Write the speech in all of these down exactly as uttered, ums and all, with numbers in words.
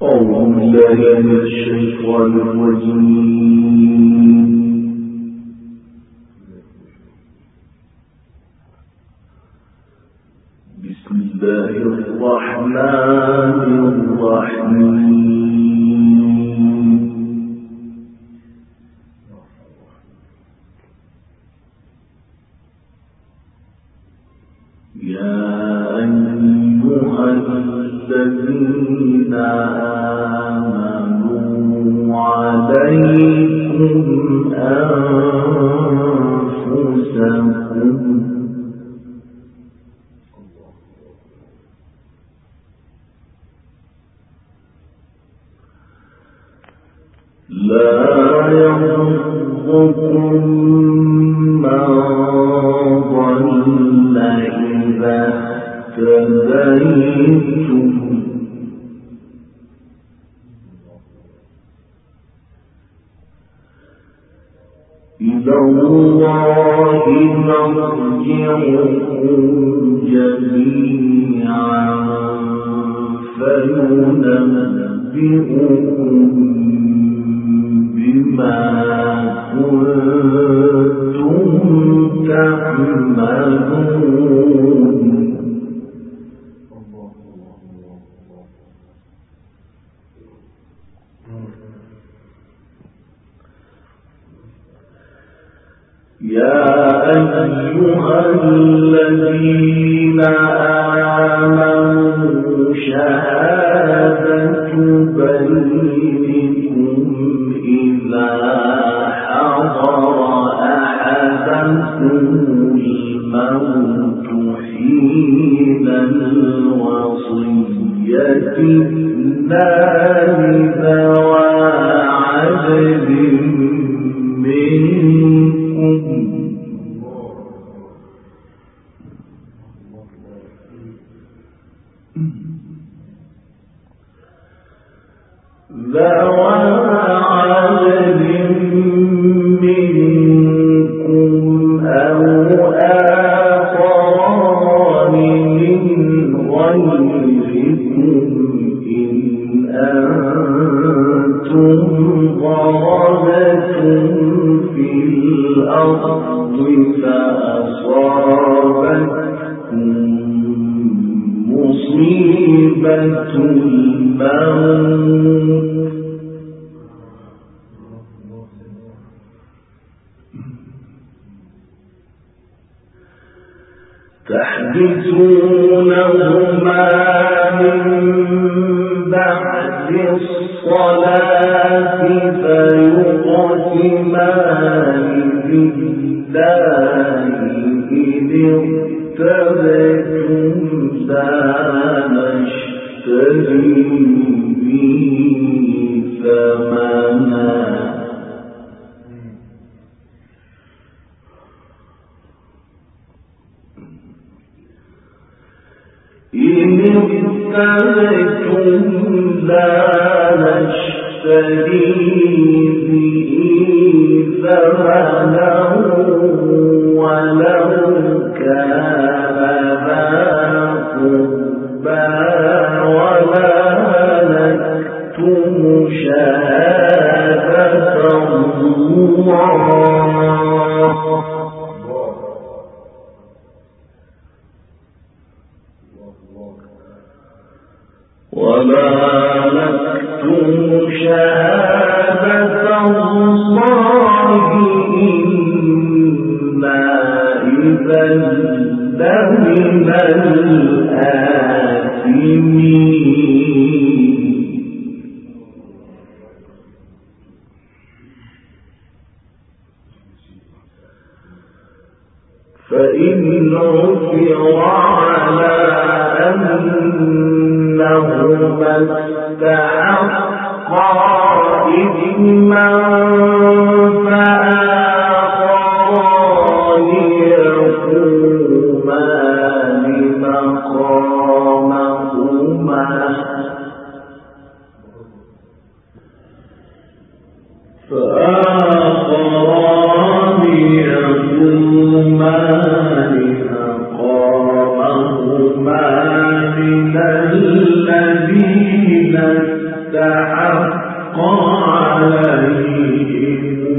إلى الله مرجعكم جميعا فينبئكم بما كنتم تعملون. يا أيها الذين آمنوا شهادة بينكم إذا حضر أحدكم الموت حين الوصية اثنان ذوى عدل منكم ذوى عدل منكم أو آخران من غيركم إن أنتم ضربتم في الأرض فأصابتكم مصيبة الموت تحدثونهما من بعد الصلاة فيقسمان بالله إن ارتبتم لا نشتري به ثمنا إن ارتبتم لا نشتري به ثمنا ولو كان ذا قربى ولا نكتم شهادة الله ولا نكتم شهادة الله إنا إذا لمن الآثمين. فإن عثر على أنهما استحقا إثما فآخران يقومان مقامهما فآخران يقومان مقامهما من الذين استحق عليهم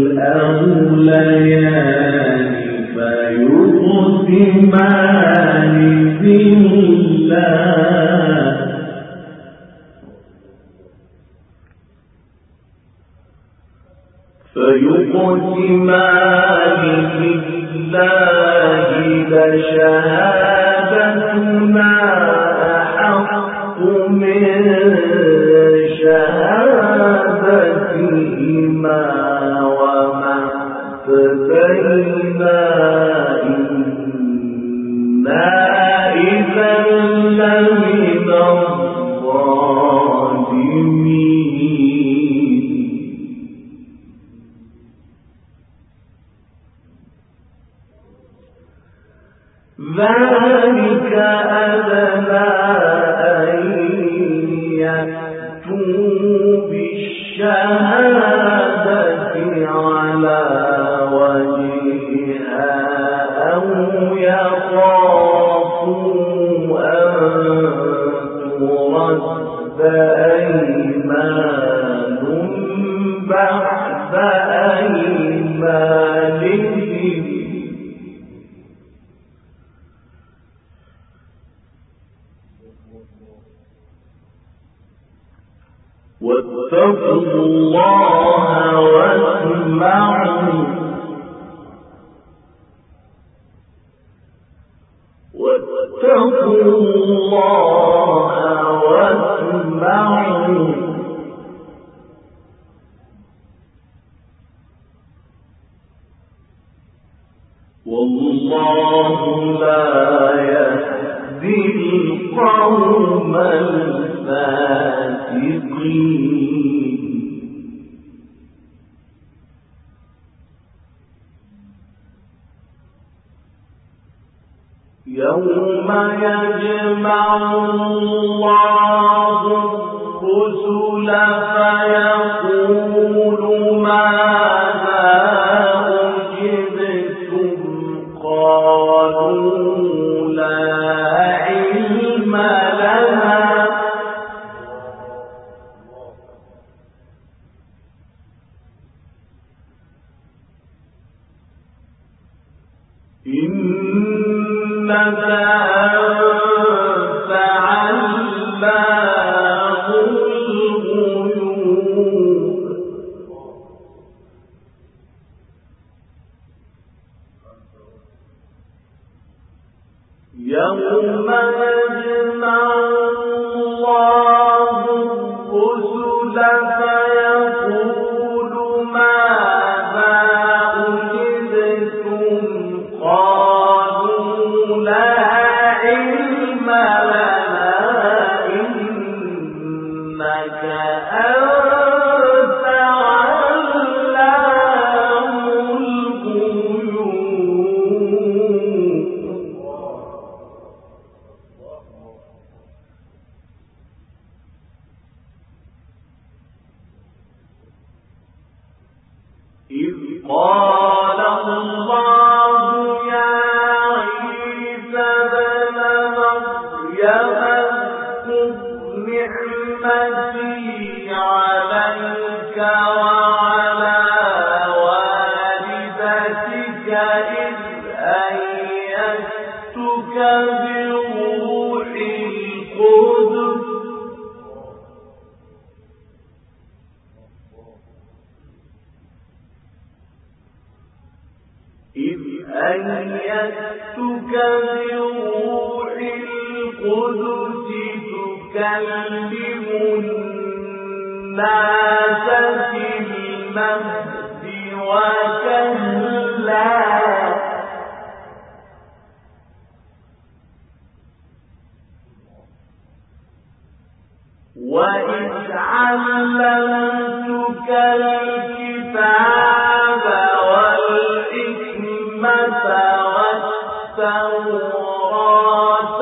الأوليان فيقسمان بالله فيقسمان بالله لشهادتنا أحق من شهادتهما وما اهتدينا إنا إذا لمن الظالمين ذلك أدنى أن يأتوا بالشهادة على وجهها أو يخافوا أن ترد أيمان بعد أيمانهم واتقوا الله واسمعوا واتقوا الله واسمعوا والله لا يهدي القوم الفاسقين يوم يجمع الله الرسل فيقول ماذا أجبتم قالوا لا علم لنا إنك أنت علام الغيوب يوم يجمع الله الرسل فيقول ماذا أجبتم قالوا لا علم لنا إنك أنت علام الغيوب إذ قال الله يا عيسى ابن مريم اذكر نعمتي عليك وعلى والدتك إذ أيدتك بروح القدس إذ أيدتك بروح القدس تكلم الناس في المهد وكهلا وإذ علمتك الكتاب والحكمة والتوراة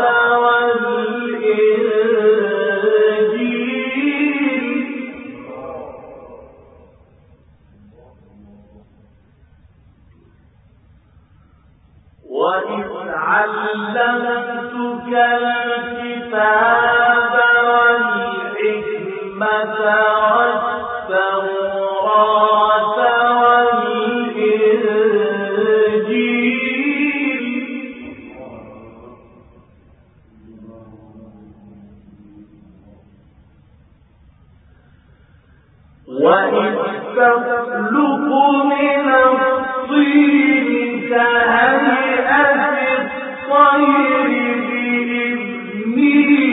والإنجيل وإذ علمتك الكتاب والحكمة وإذ تخلق من الطين كهيئة الطير بإذني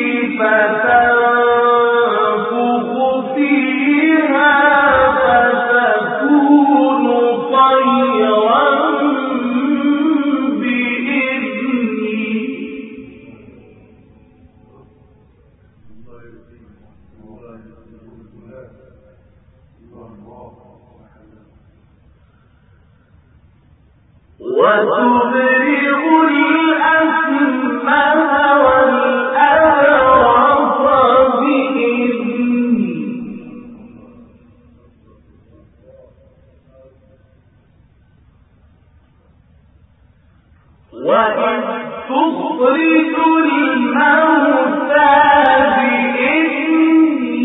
فتنفخ فيها فتكون طيرا بإذني. وتبرئ الأكمه والأبرص بإذني. وإذ تخرج الموتى بإذني.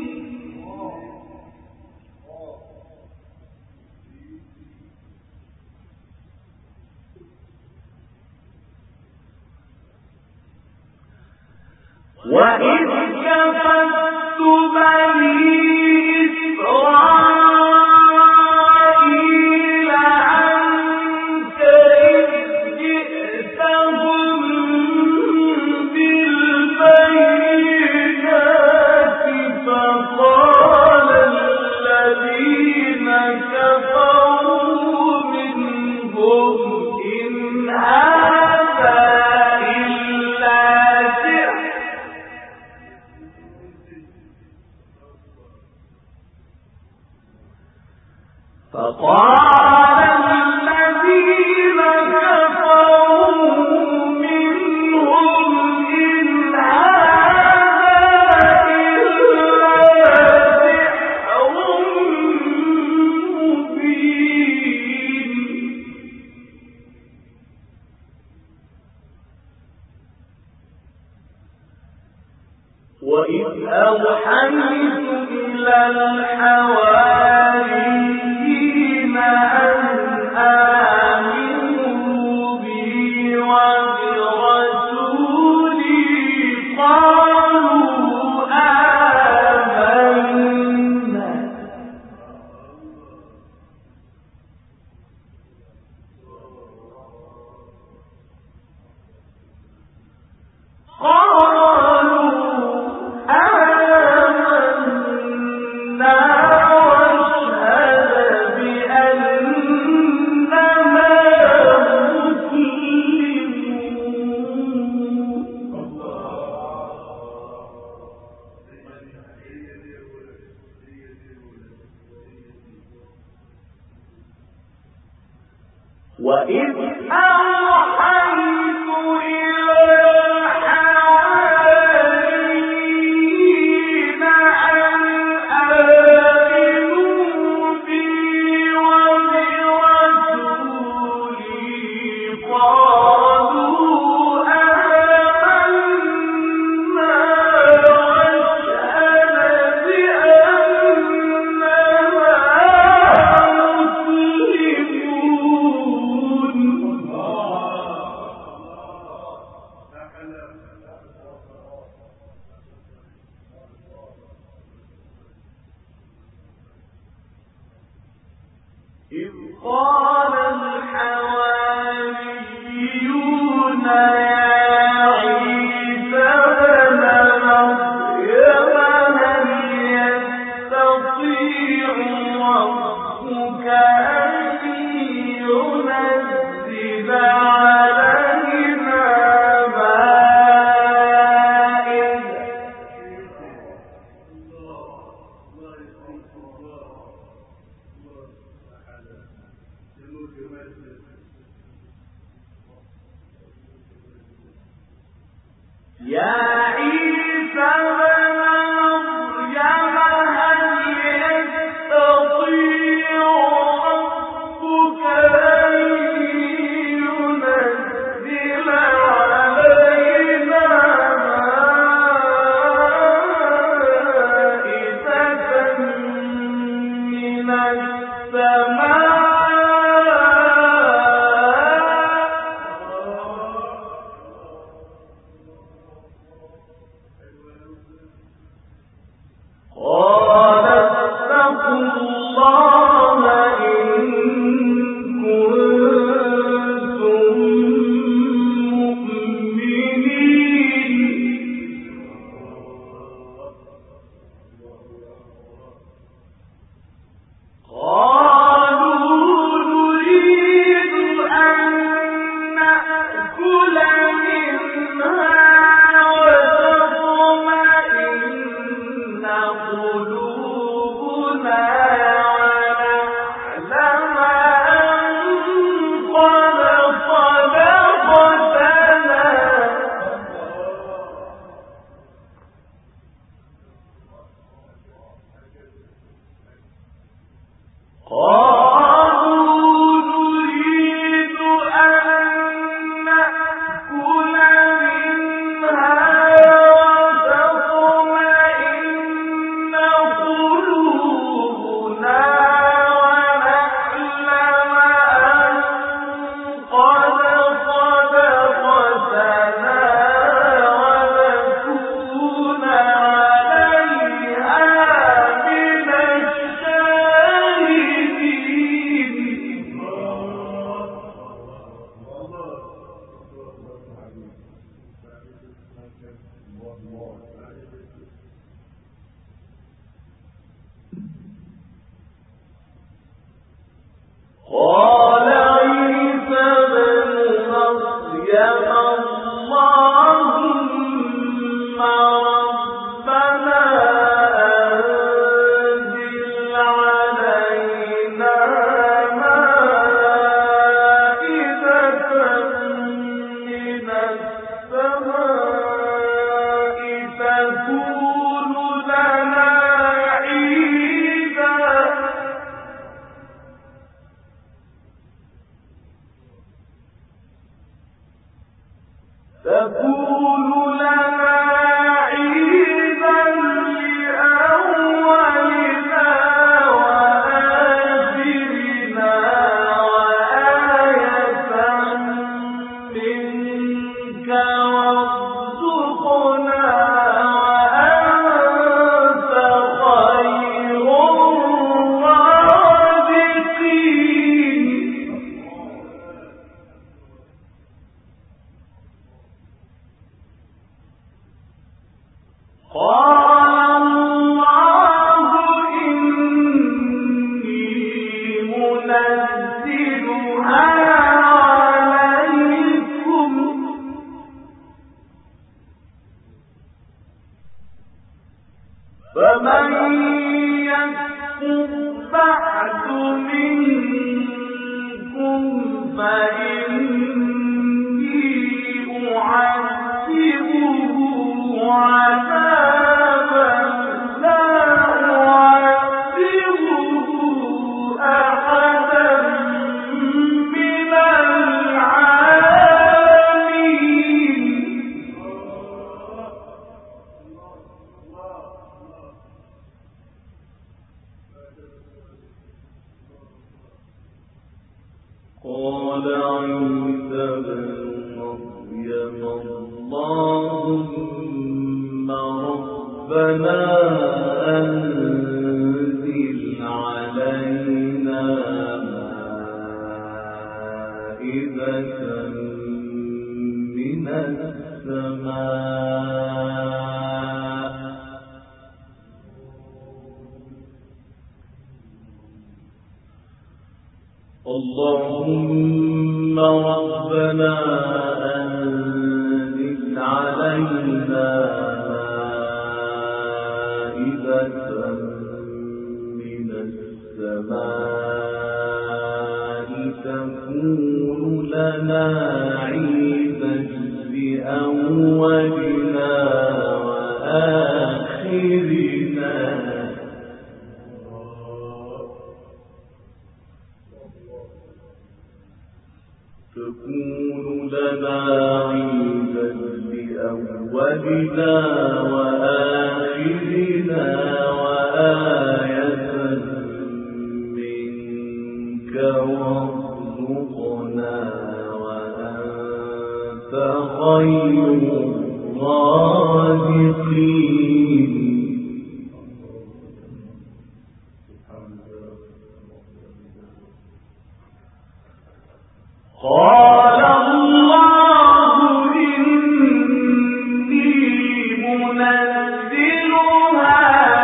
وإذ كففت بني إسرائيل عنك إذ جئتهم بالبينات فقال الذين كفروا منهم إن هذا إلا سحر. فقال الذين كفروا منهم إن هذا إلا سحر مبين. وإذ أوحيت إلى الحواريين أن آمنوا بي وبرسولي قالوا آمنا. قالوا آمنا واشهد بأننا مسلمون. وإذ أوحيت إلى الحواريين أن آمنوا بي وبرسولي قالوا آمنا واشهد بأننا مسلمون. إذ قال الحواريون يا عيسى ابن مريم هل يستطيع ربك أن ينزل علينا مائدة اللهم ربنا أنزل علينا مائدة من السماء تكون لنا عيدا لأولنا وآخرنا تكون لنا عيدا لأولنا وآخرنا وآية منك وارزقنا وأنت خير الرازقين. قال الله إني منزلها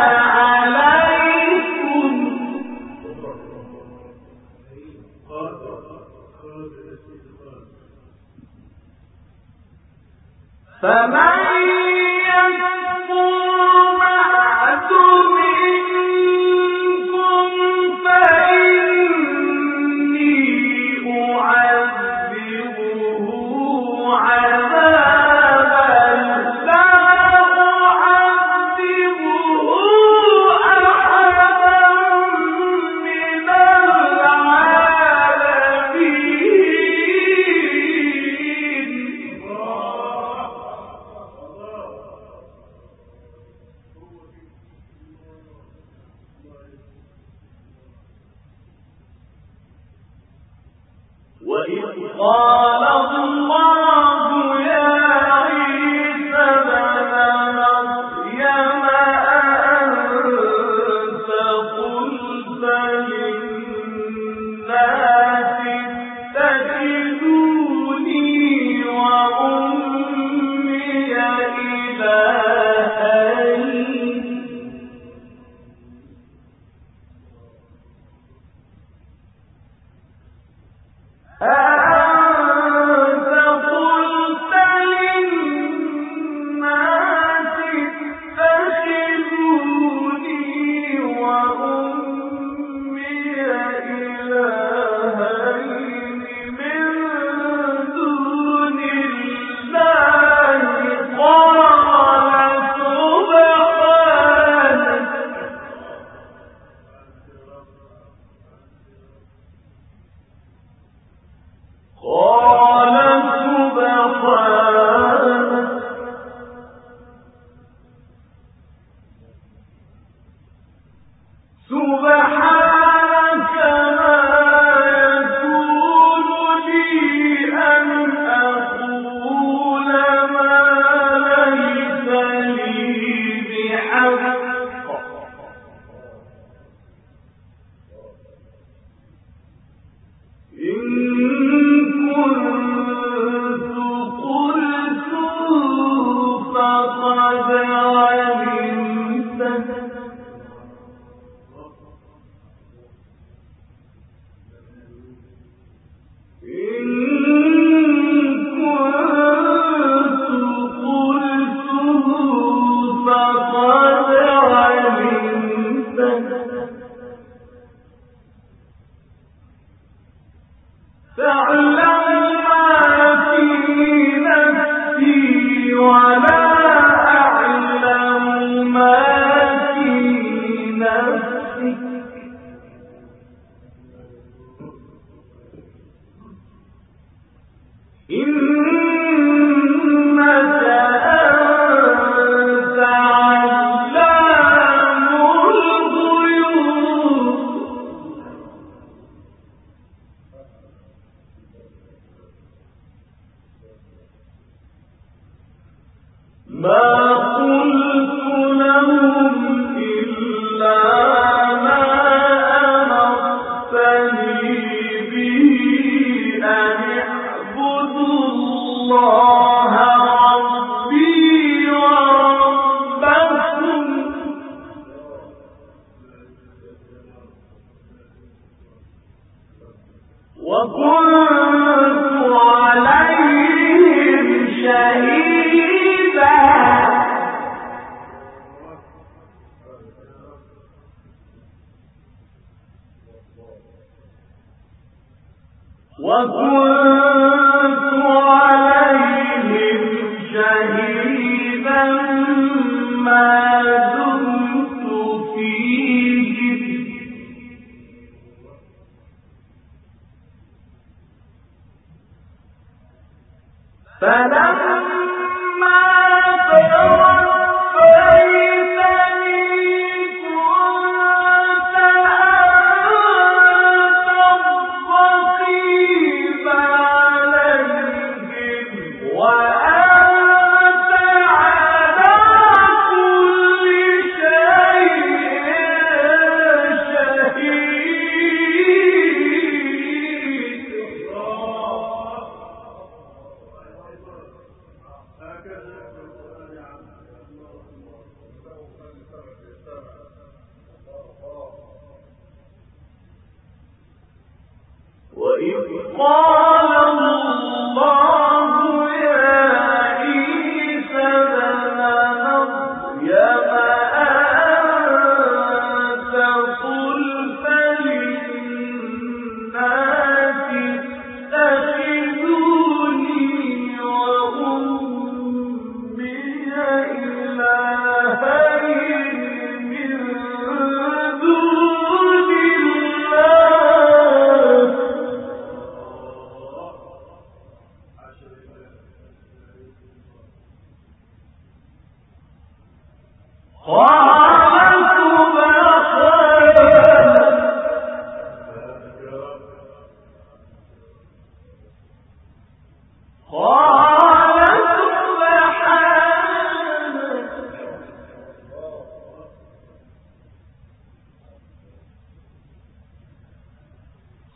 عليكم فمن يكفر بعد منكم فإني أعذبه عذابا لا أعذبه أحدا من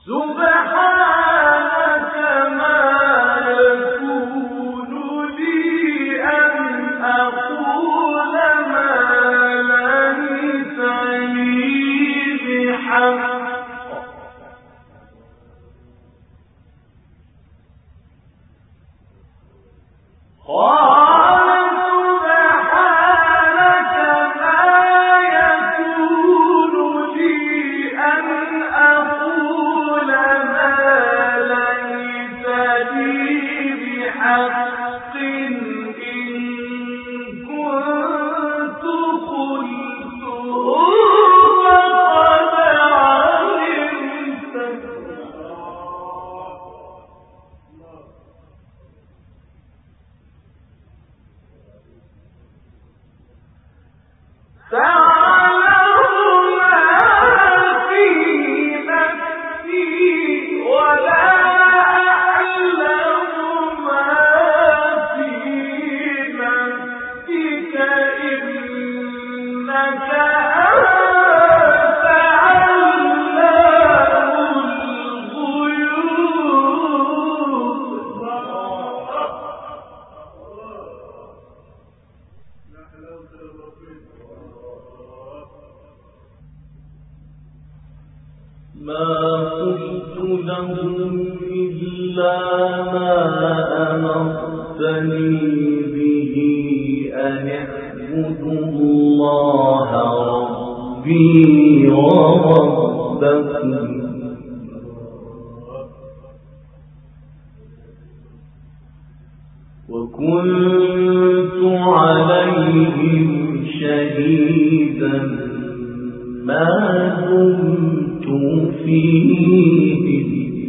وكنت عليهم شهيدا ما دمت فيهم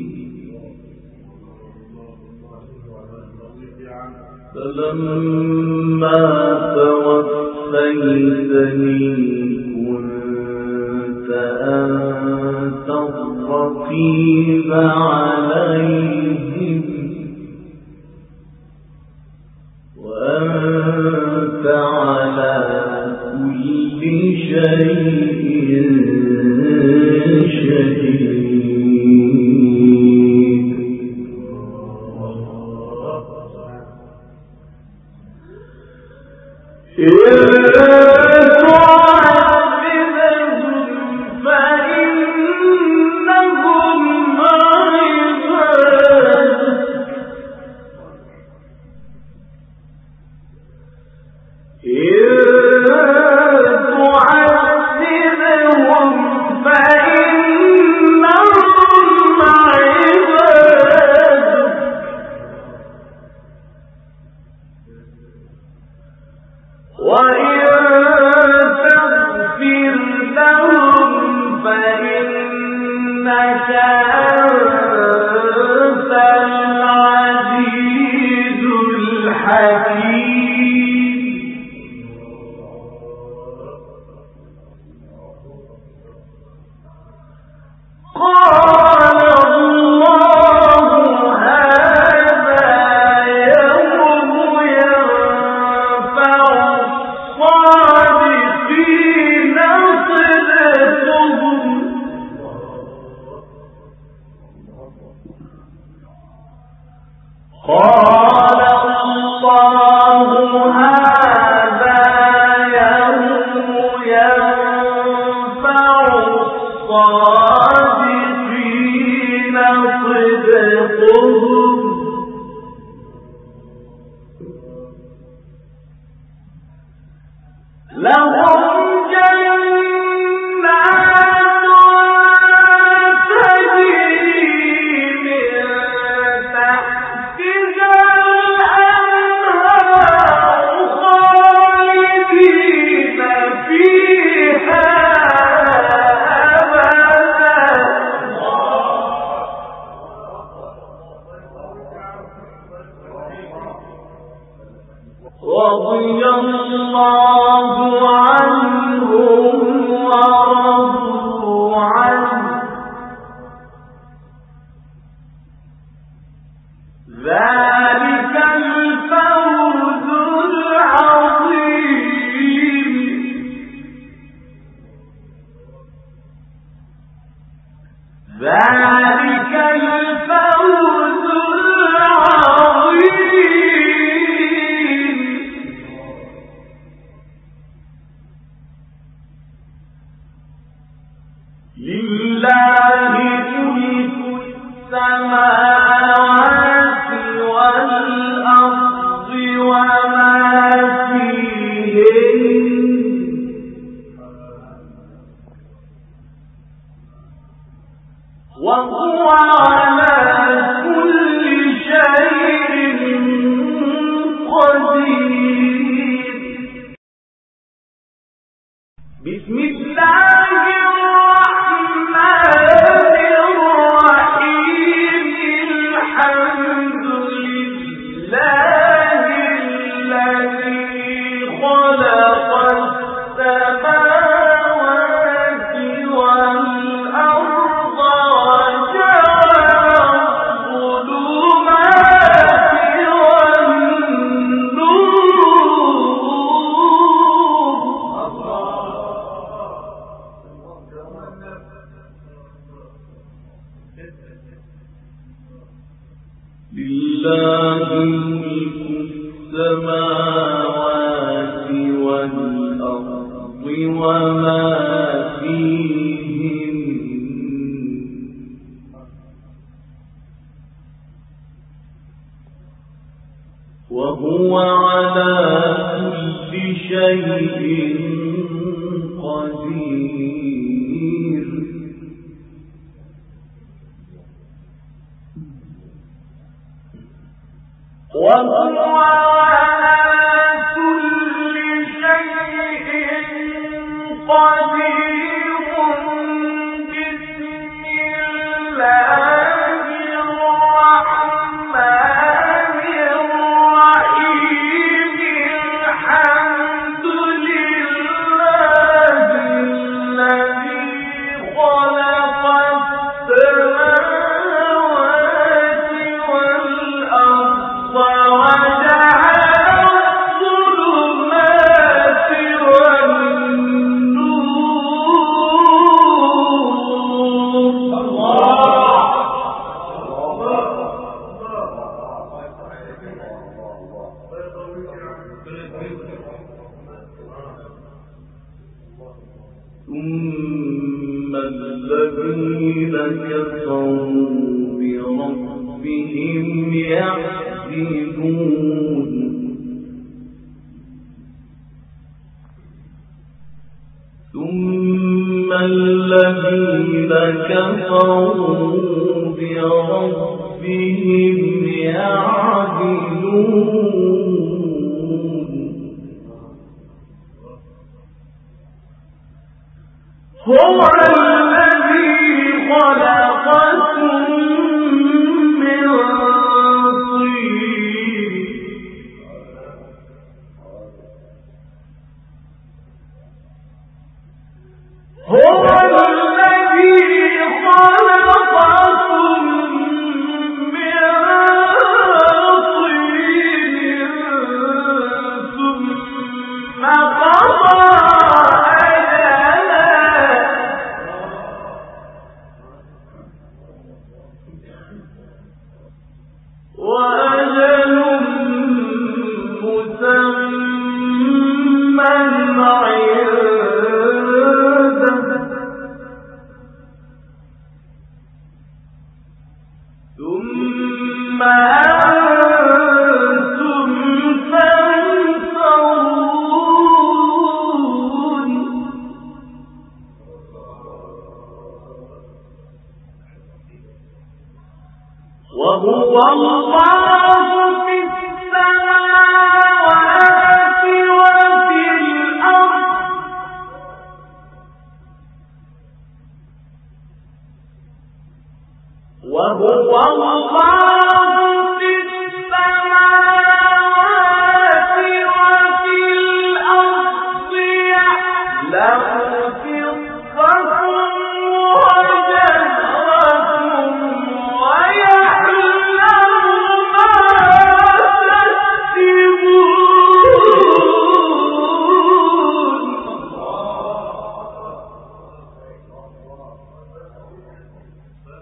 فلما توفيتني كنت أنت الرقيب عليهم وأنت على كل شيء شهيد. إن تعذبهم فإنهم عبادك ذلك الفوز العظيم. لله ملك السماوات والأرض وما فيهن وهو على كل شيء قدير. بسم الله الرحمن الرحيم. الحمد لله الذي خلق السماوات والأرض وجعل الظلمات لله ملك السماوات والأرض وما فيهن وهو على كل شيء قدير. وهو على كل شيء قدير. بسم الله الرحمن الرحيم. الحمد لله الذي خلق السماوات والأرض وجعل الظلمات ثم الذين كفروا بربهم يعدلون. ثم الذين كفروا بربهم يعدلون. هو الذي خلقكم من طين هو الذي خلقكم من طين ثم قضى وأجل مسمى عنده ثم أنتم تنظرون. وهو الله في السماوات وفي الأرض وهو الله في السماوات وفي الأرض يعلم سركم وجهركم ويعلم ما تكسبون.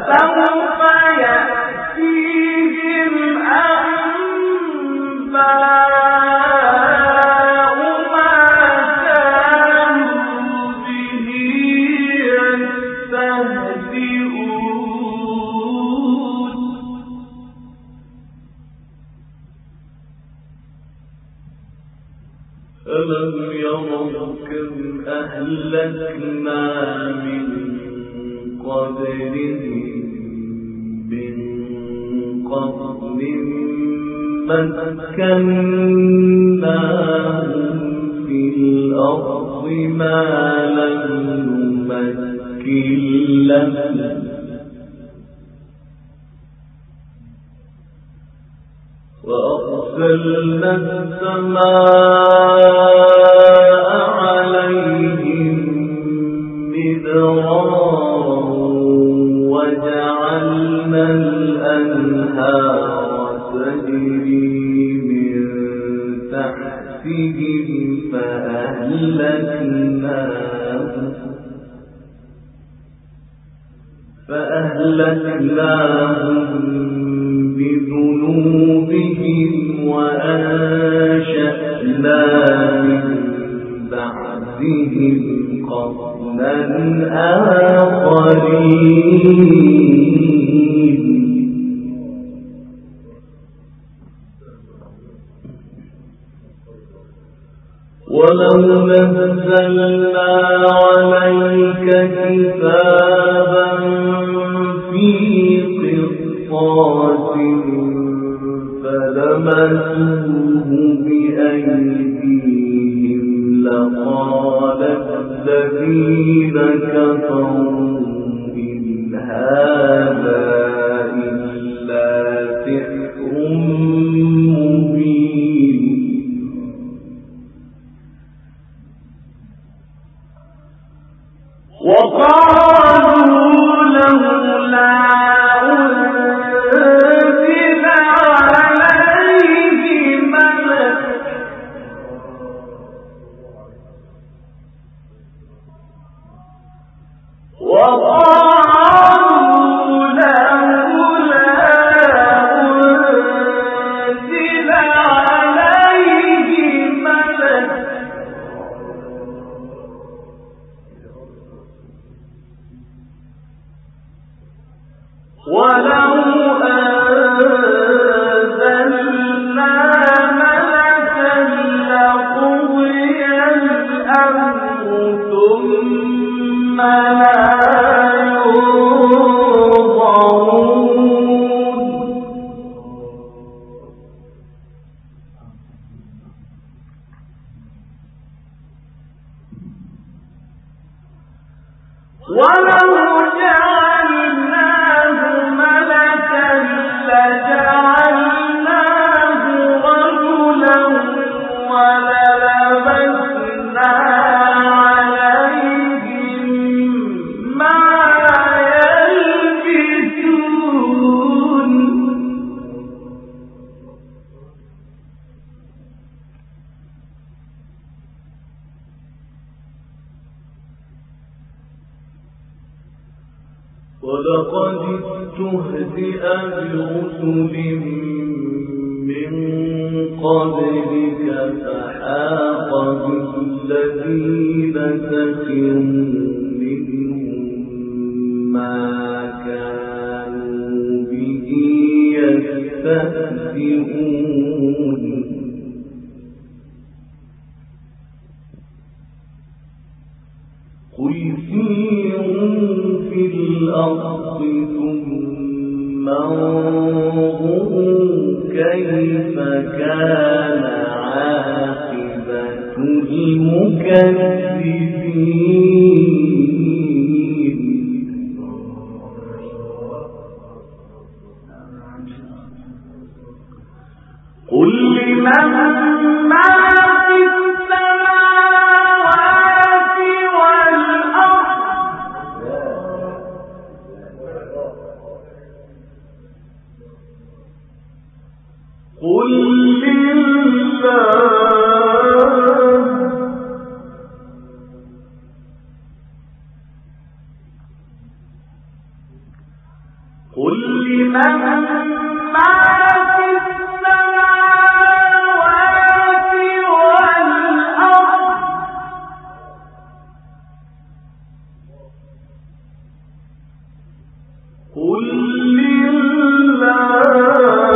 فسوف يأتيهم أنباء ما كانوا به يستهزئون. ألم يروا كم أهلكنا من قبلهم من قرن مكناهم في الأرض ما لم نمكن لهم وأرسلنا السماء عليهم مدرارا وجعلنا الأنهار تجري من تحتهم فأهلكناهم فأهلكناهم بذنوبهم وأنشأنا من بعدهم قرنا آخرين. ولو نزلنا عليك كتابا في قرطاس فلمسوه بأيديهم لقال الذين كفروا إن هذا إلا سحر مبين. وقالوا لولا أنزل عليه ملك وقالوا لولا أنزل عليه ملك ولو أنزلنا ملكا لقضي الأمر ثم لا ينظرون. ولو جعلناه ملكا لجعلناه رجلا وللبسنا عليهم ما يلبسون. ولقد استهزئ برسل من قبلك فحاق بالذين سخروا منهم ما كانوا به يستهزئون. قل سيروا في الأرض ثم انظروا كيف كان عاقبة المكذبين. قل لمن ما في السماوات والأرض قل لله قل لمن ما في السماوات والأرض قل لله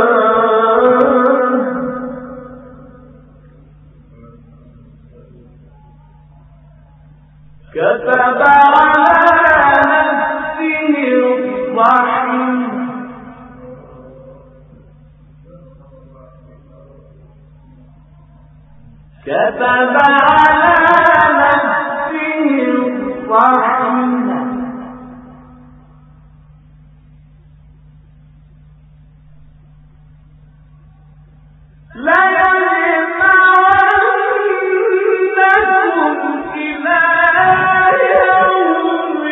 كتب على نفسه الرحمة كتب على نفسه الرحمة لا يجمعنكم إلى يوم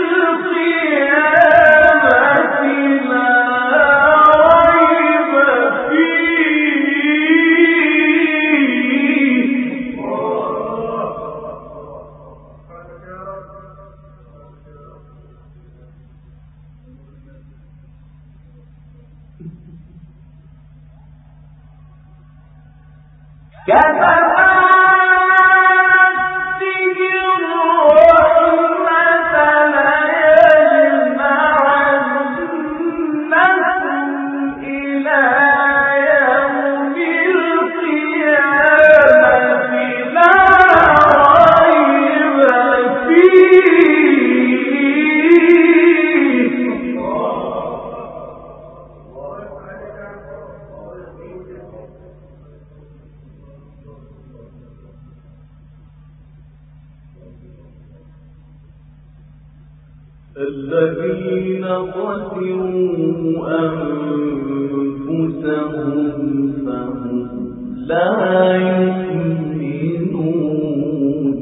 القيامة لا ريب فيه كتب نفسه الرحمة ليجمعنكم إلى يوم القيامة لا ريب فيه الذين خسروا أنفسهم فهم لا يؤمنون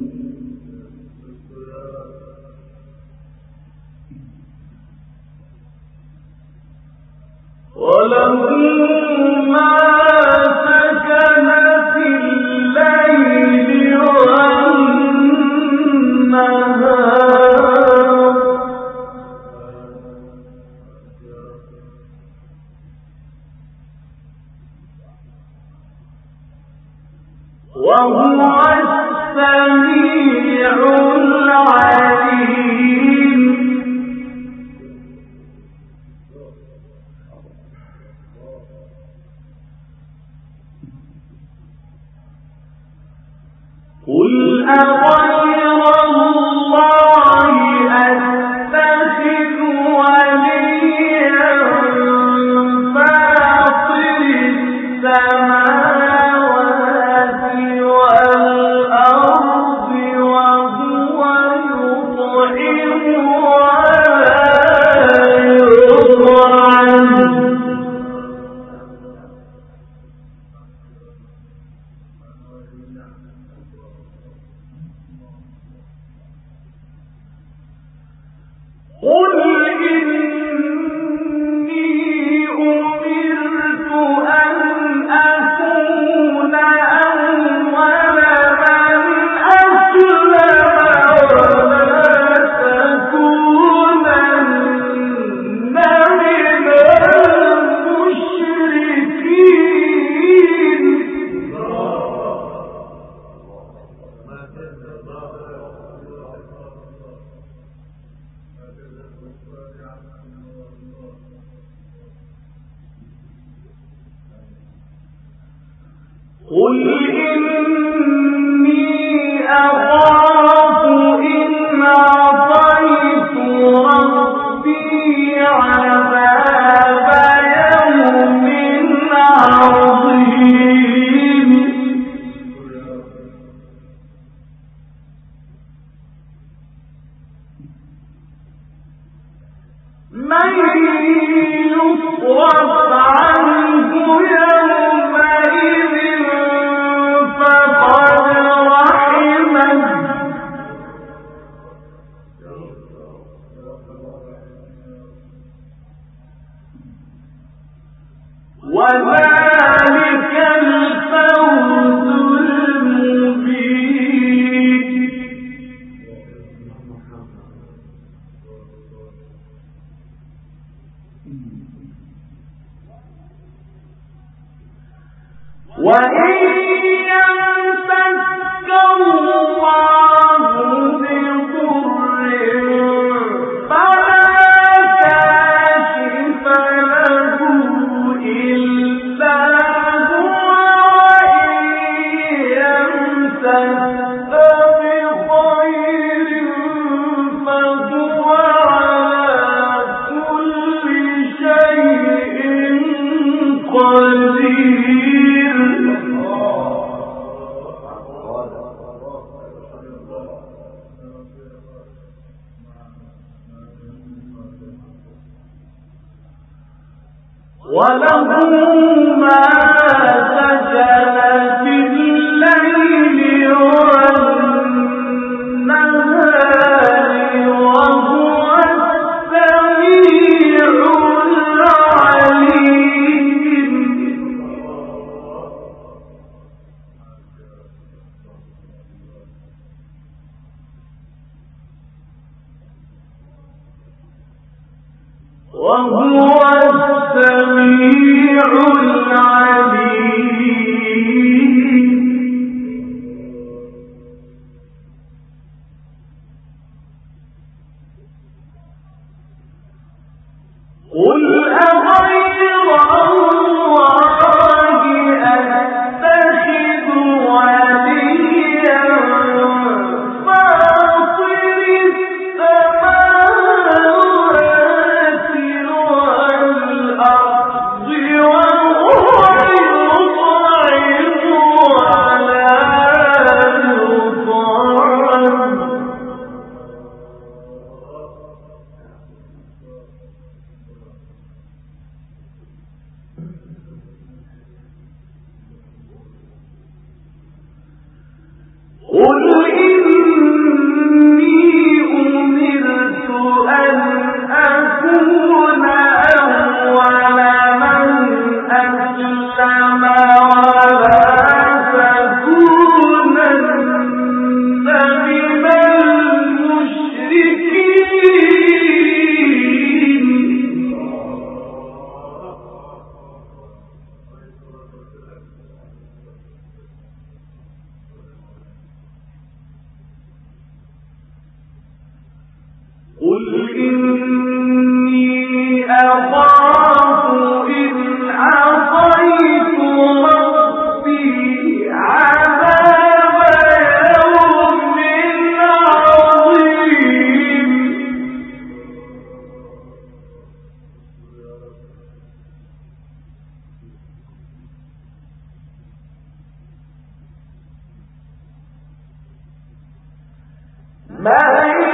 وله ما سكن في الليل والنهار وهو السميع العليم قل أغير الله أتخذ وليا فاطر السماوات والأرض وهو يطعم ولا يطعم قل إني أمرت أن أكون أول من أسلم ولا تكونن من المشركين قل إني أخاف إن عصيت ربي عذاب يوم عظيم من يصرف عنه يومئذ فقد رحمه وذلك الفوز المبين وإن يمسك الله بضر فلا كاشف له إلا هو وإن يمسك بخير فهو على كل شيء قدير. وله ما سكن في الليل والنهار وهو السميع العليم. وهو السميع العليم. قل أغير الله أتخذ وليا فاطر السماوات والأرض وهو يطعم ولا يطعم. قل إني أمرت أن أكون أول من أسلم ولا تكونن من المشركين. قل إني أخاف إن عصيت ربي عذاب يوم عظيم. من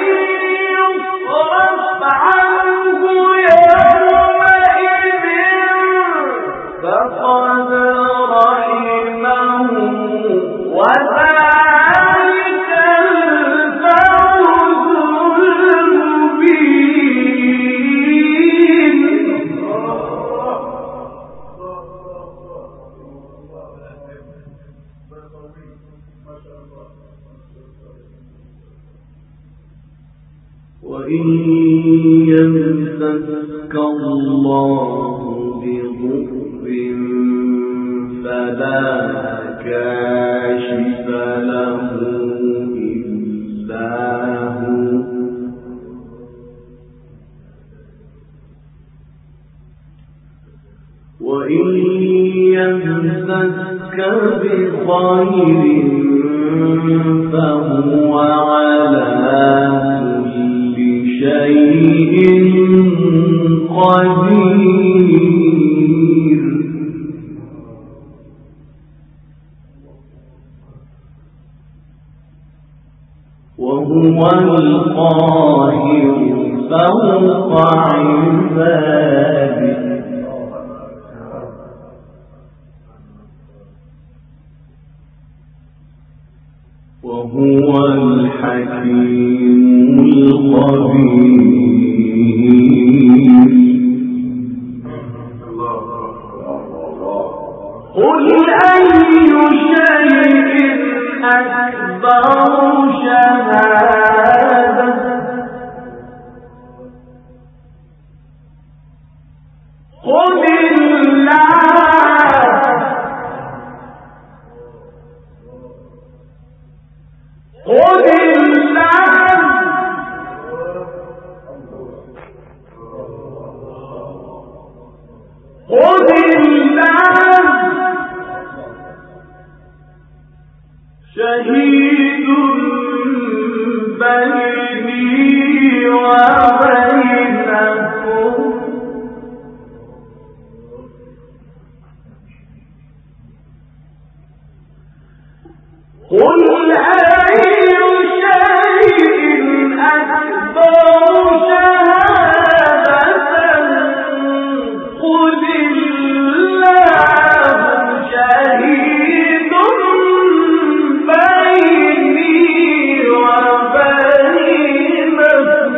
يصرف عنه يومئذ فقد رحمه وذلك الفوز المبين. وإن يمسك الله بضر فلا كاشف له إلا هو وإن يمسك بخير فهو على كل شيء قدير. وهو القاهر فوق عباده وهو الحكيم الخبير. قل أي شيء أكبر شهادة شهيد بيني وبينكم قل أي شيء أكبر شهادة قل الله شهيد بيني وبينكم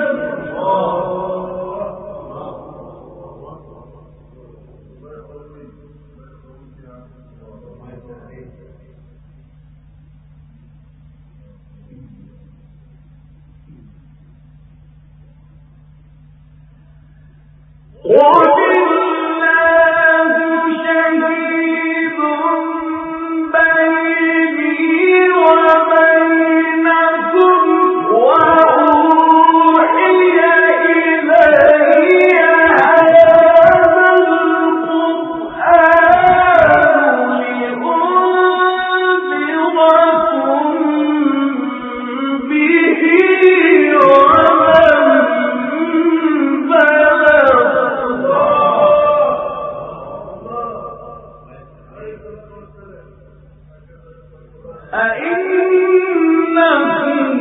أئنكم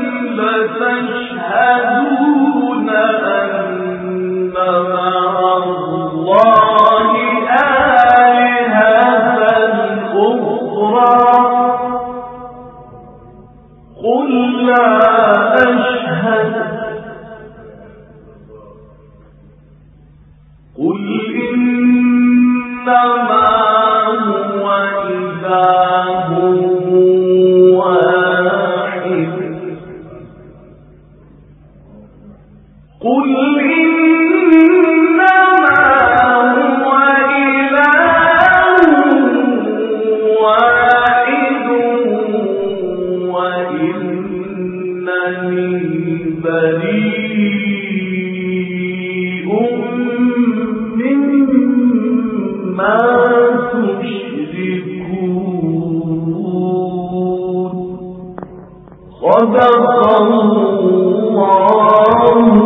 لتشهدون أن مع الله آلهة أخرى قل لا أشهد قل إنما هو إله قل إنما هو إله واحد وإنني بريء مما تشركون صدق الله